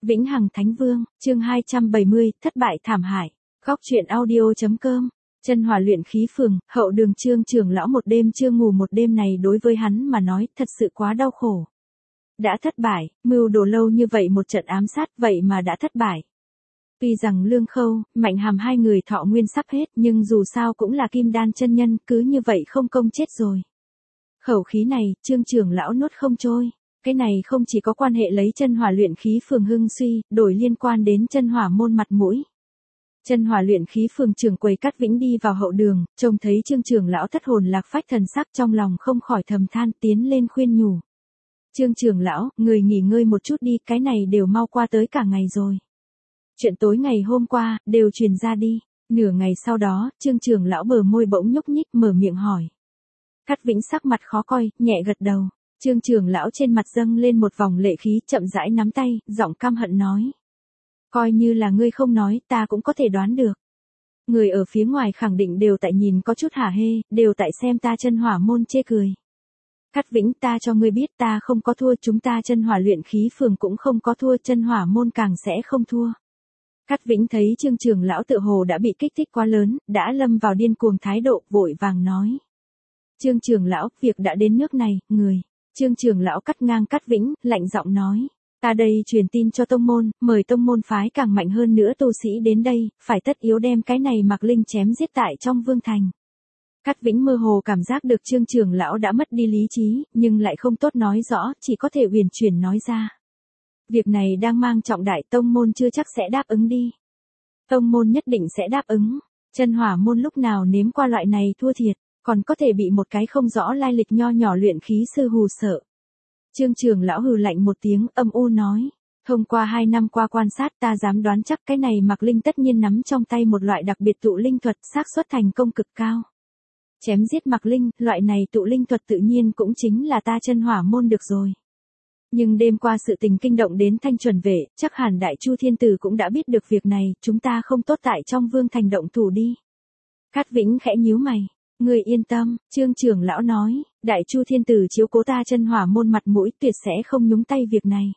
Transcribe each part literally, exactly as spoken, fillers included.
Vĩnh Hằng Thánh Vương, chương hai trăm bảy mươi, thất bại thảm hại. Góc truyện audio.com. Chân Hỏa luyện khí phường, hậu đường Trương trưởng lão một đêm chưa ngủ một đêm này đối với hắn mà nói thật sự quá đau khổ. Đã thất bại, mưu đồ lâu như vậy một trận ám sát vậy mà đã thất bại. Tuy rằng Lương Khâu, Mạnh Hàm hai người thọ nguyên sắp hết nhưng dù sao cũng là kim đan chân nhân, cứ như vậy không công chết rồi. Khẩu khí này, Trương trưởng lão nuốt không trôi. Cái này không chỉ có quan hệ lấy Chân Hỏa luyện khí phường hưng suy, đổi liên quan đến Chân Hỏa môn mặt mũi. Chân Hỏa luyện khí phường trưởng quầy Cát Vĩnh đi vào hậu đường, trông thấy Trương trưởng lão thất hồn lạc phách thần sắc trong lòng không khỏi thầm than, tiến lên khuyên nhủ. Trương trưởng lão, người nghỉ ngơi một chút đi, cái này đều mau qua tới cả ngày rồi. Chuyện tối ngày hôm qua, đều truyền ra đi. Nửa ngày sau đó, Trương trưởng lão bờ môi bỗng nhúc nhích mở miệng hỏi. Cát Vĩnh sắc mặt khó coi, nhẹ gật đầu. Trương trưởng lão trên mặt dâng lên một vòng lệ khí, chậm rãi nắm tay, giọng căm hận nói. Coi như là ngươi không nói, ta cũng có thể đoán được. Người ở phía ngoài khẳng định đều tại nhìn có chút hả hê, đều tại xem ta Chân Hỏa môn chê cười. Cát Vĩnh, ta cho ngươi biết ta không có thua, chúng ta Chân Hỏa luyện khí phường cũng không có thua, Chân Hỏa môn càng sẽ không thua. Cát Vĩnh thấy Trương trưởng lão tự hồ đã bị kích thích quá lớn, đã lâm vào điên cuồng thái độ, vội vàng nói. Trương trưởng lão, việc đã đến nước này, người. Trương trưởng lão cắt ngang Cát Vĩnh, lạnh giọng nói. Ta đây truyền tin cho tông môn, mời tông môn phái càng mạnh hơn nữa tu sĩ đến đây, phải tất yếu đem cái này Mạc Linh chém giết tại trong vương thành. Cát Vĩnh mơ hồ cảm giác được Trương trưởng lão đã mất đi lý trí, nhưng lại không tốt nói rõ, chỉ có thể uyển chuyển nói ra. Việc này đang mang trọng đại, tông môn chưa chắc sẽ đáp ứng đi. Tông môn nhất định sẽ đáp ứng. Chân Hỏa môn lúc nào nếm qua loại này thua thiệt, còn có thể bị một cái không rõ lai lịch nho nhỏ luyện khí sư hù sợ. Trương trưởng lão hừ lạnh một tiếng, âm u nói. Thông qua hai năm qua quan sát, ta dám đoán chắc cái này Mạc Linh tất nhiên nắm trong tay một loại đặc biệt tụ linh thuật, xác suất thành công cực cao. Chém giết Mạc Linh, loại này tụ linh thuật tự nhiên cũng chính là ta Chân Hỏa môn được rồi. Nhưng đêm qua sự tình kinh động đến Thanh Chuẩn vệ, chắc hẳn Đại Chu Thiên Tử cũng đã biết được việc này, chúng ta không tốt tại trong vương thành động thủ đi. Cát Vĩnh khẽ nhíu mày. Người yên tâm, Trương trưởng lão nói, Đại Chu Thiên Tử chiếu cố ta Chân Hỏa môn mặt mũi, tuyệt sẽ không nhúng tay việc này.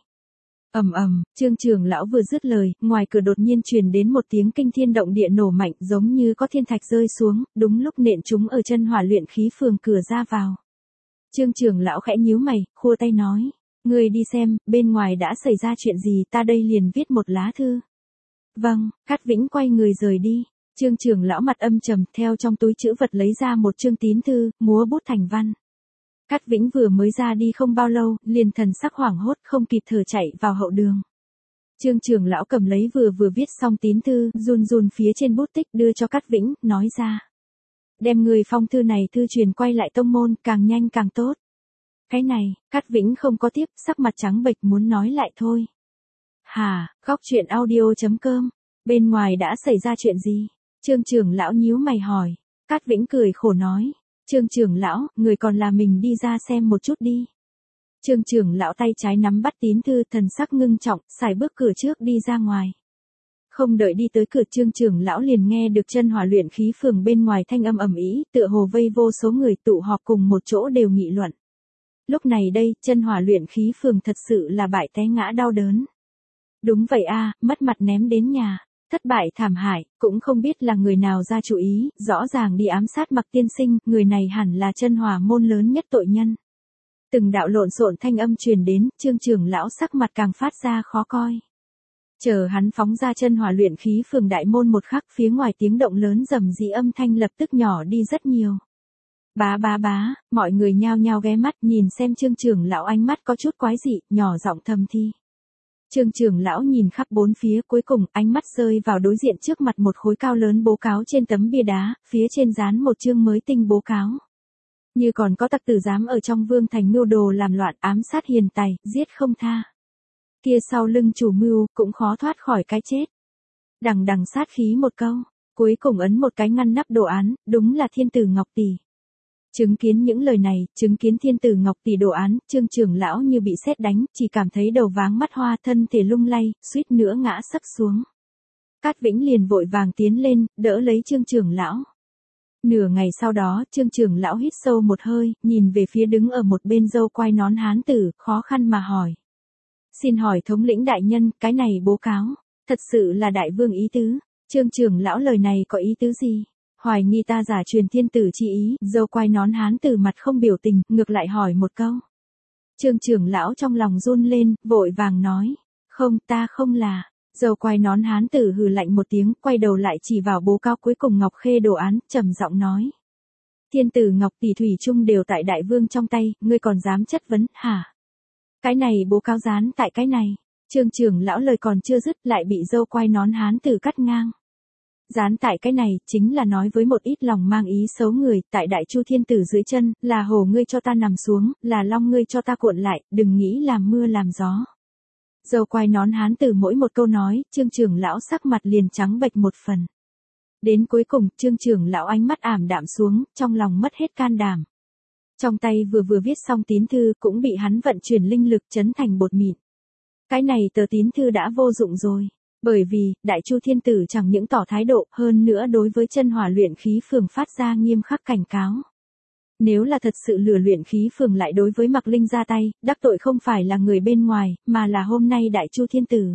Ầm ầm, Trương trưởng lão vừa dứt lời, ngoài cửa đột nhiên truyền đến một tiếng kinh thiên động địa nổ mạnh, giống như có thiên thạch rơi xuống, đúng lúc nện chúng ở Chân Hỏa luyện khí phường cửa ra vào. Trương trưởng lão khẽ nhíu mày, khua tay nói, người đi xem, bên ngoài đã xảy ra chuyện gì, ta đây liền viết một lá thư. Vâng, Cát Vĩnh quay người rời đi. Trương trưởng lão mặt âm trầm, theo trong túi trữ vật lấy ra một chương tín thư, múa bút thành văn. Cát Vĩnh vừa mới ra đi không bao lâu, liền thần sắc hoảng hốt không kịp thở chạy vào hậu đường. Trương trưởng lão cầm lấy vừa vừa viết xong tín thư, run run phía trên bút tích đưa cho Cát Vĩnh, nói ra. Đem người phong thư này thư truyền quay lại tông môn, càng nhanh càng tốt. Cái này, Cát Vĩnh không có tiếp, sắc mặt trắng bệch muốn nói lại thôi. Hà, góc truyện audio.com, bên ngoài đã xảy ra chuyện gì? Trương trưởng lão nhíu mày hỏi. Cát Vĩnh cười khổ nói. Trương trưởng lão, người còn là mình đi ra xem một chút đi. Trương trưởng lão tay trái nắm bắt tín thư, thần sắc ngưng trọng, xài bước cửa trước đi ra ngoài. Không đợi đi tới cửa, Trương trưởng lão liền nghe được Chân Hỏa luyện khí phường bên ngoài thanh âm ầm ĩ, tựa hồ vây vô số người tụ họp cùng một chỗ đều nghị luận. Lúc này đây, Chân Hỏa luyện khí phường thật sự là bại té ngã đau đớn. Đúng vậy a, mất mặt ném đến nhà. Thất bại thảm hại, cũng không biết là người nào ra chủ ý, rõ ràng đi ám sát Mạc tiên sinh, người này hẳn là Chân Hỏa môn lớn nhất tội nhân. Từng đạo lộn xộn thanh âm truyền đến, Trương trưởng lão sắc mặt càng phát ra khó coi. Chờ hắn phóng ra Chân Hỏa luyện khí phường đại môn một khắc, phía ngoài tiếng động lớn rầm rĩ âm thanh lập tức nhỏ đi rất nhiều. Bá bá bá, mọi người nhao nhao ghé mắt nhìn xem Trương trưởng lão, ánh mắt có chút quái dị, nhỏ giọng thầm thi. Trương trưởng lão nhìn khắp bốn phía, cuối cùng ánh mắt rơi vào đối diện trước mặt một khối cao lớn bố cáo trên tấm bia đá, phía trên dán một chương mới tinh bố cáo. Như còn có tặc tử dám ở trong vương thành mưu đồ làm loạn, ám sát hiền tài, giết không tha. Kia sau lưng chủ mưu cũng khó thoát khỏi cái chết. Đằng đằng sát khí một câu, cuối cùng ấn một cái ngăn nắp đồ án, đúng là Thiên Tử Ngọc Tỷ. Chứng kiến những lời này, chứng kiến Thiên Tử Ngọc Tỷ đồ án, Trương trưởng lão như bị sét đánh, chỉ cảm thấy đầu váng mắt hoa, thân thể lung lay, suýt nữa ngã sấp xuống. Cát Vĩnh liền vội vàng tiến lên, đỡ lấy Trương trưởng lão. Nửa ngày sau đó, Trương trưởng lão hít sâu một hơi, nhìn về phía đứng ở một bên râu quai nón hán tử, khó khăn mà hỏi. Xin hỏi thống lĩnh đại nhân, cái này bố cáo, thật sự là đại vương ý tứ. Trương trưởng lão lời này có ý tứ gì? Hoài nghi ta giả truyền thiên tử chi ý, dâu quai nón hán tử mặt không biểu tình, ngược lại hỏi một câu. Trương trưởng lão trong lòng run lên, vội vàng nói. Không, ta không là. Dâu quai nón hán tử hừ lạnh một tiếng, quay đầu lại chỉ vào bố cáo cuối cùng ngọc khê đồ án, trầm giọng nói. Thiên tử ngọc tỷ thủy chung đều tại đại vương trong tay, ngươi còn dám chất vấn, hả? Cái này bố cáo dán tại cái này. Trương trưởng lão lời còn chưa dứt lại bị dâu quai nón hán tử cắt ngang. Dán tại cái này, chính là nói với một ít lòng mang ý xấu người, tại đại chu thiên tử dưới chân, là hổ ngươi cho ta nằm xuống, là long ngươi cho ta cuộn lại, đừng nghĩ làm mưa làm gió. Dâu quai nón hán tử mỗi một câu nói, trương trưởng lão sắc mặt liền trắng bệch một phần. Đến cuối cùng, trương trưởng lão ánh mắt ảm đạm xuống, trong lòng mất hết can đảm. Trong tay vừa vừa viết xong tín thư, cũng bị hắn vận chuyển linh lực chấn thành bột mịn. Cái này tờ tín thư đã vô dụng rồi. Bởi vì, đại chu thiên tử chẳng những tỏ thái độ, hơn nữa đối với chân hỏa luyện khí phường phát ra nghiêm khắc cảnh cáo. Nếu là thật sự lừa luyện khí phường lại đối với Mạc Linh ra tay, đắc tội không phải là người bên ngoài, mà là hôm nay đại chu thiên tử.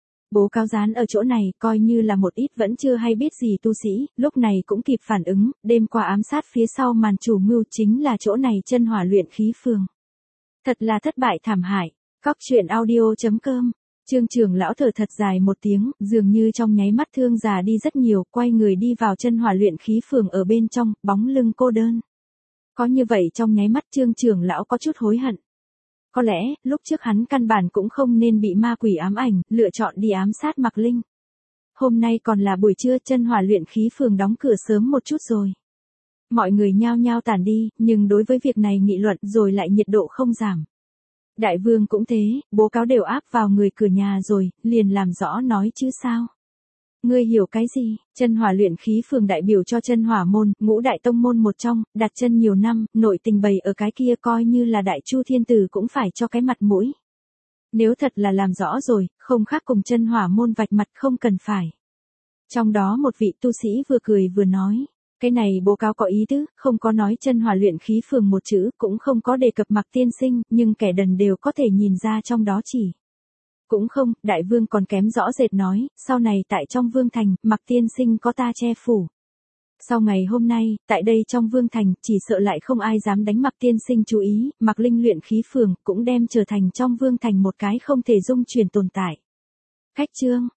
Bố cáo dán ở chỗ này, coi như là một ít vẫn chưa hay biết gì tu sĩ, lúc này cũng kịp phản ứng, đêm qua ám sát phía sau màn chủ mưu chính là chỗ này chân hỏa luyện khí phường. Thật là thất bại thảm hại. Cóc truyện audio chấm com. Trương trưởng lão thở thật dài một tiếng, dường như trong nháy mắt thương già đi rất nhiều, quay người đi vào chân hỏa luyện khí phường ở bên trong, bóng lưng cô đơn. Có như vậy trong nháy mắt trương trưởng lão có chút hối hận. Có lẽ, lúc trước hắn căn bản cũng không nên bị ma quỷ ám ảnh, lựa chọn đi ám sát Mạc Linh. Hôm nay còn là buổi trưa, chân hỏa luyện khí phường đóng cửa sớm một chút rồi. Mọi người nhao nhao tản đi, nhưng đối với việc này nghị luận rồi lại nhiệt độ không giảm. Đại vương cũng thế, bố cáo đều áp vào người cửa nhà rồi, liền làm rõ nói chứ sao. Ngươi hiểu cái gì? Chân hỏa luyện khí phường đại biểu cho chân hỏa môn, ngũ đại tông môn một trong, đặt chân nhiều năm, nội tình bày ở cái kia coi như là đại chu thiên tử cũng phải cho cái mặt mũi. Nếu thật là làm rõ rồi, không khác cùng chân hỏa môn vạch mặt không cần phải. Trong đó một vị tu sĩ vừa cười vừa nói. Cái này bố cáo có ý tứ, không có nói chân hỏa luyện khí phường một chữ, cũng không có đề cập Mạc tiên sinh, nhưng kẻ đần đều có thể nhìn ra trong đó chỉ. Cũng không, đại vương còn kém rõ rệt nói, sau này tại trong vương thành, Mạc tiên sinh có ta che phủ. Sau ngày hôm nay, tại đây trong vương thành, chỉ sợ lại không ai dám đánh Mạc tiên sinh chú ý, Mạc Linh luyện khí phường cũng đem trở thành trong vương thành một cái không thể dung chuyển tồn tại. Khách chương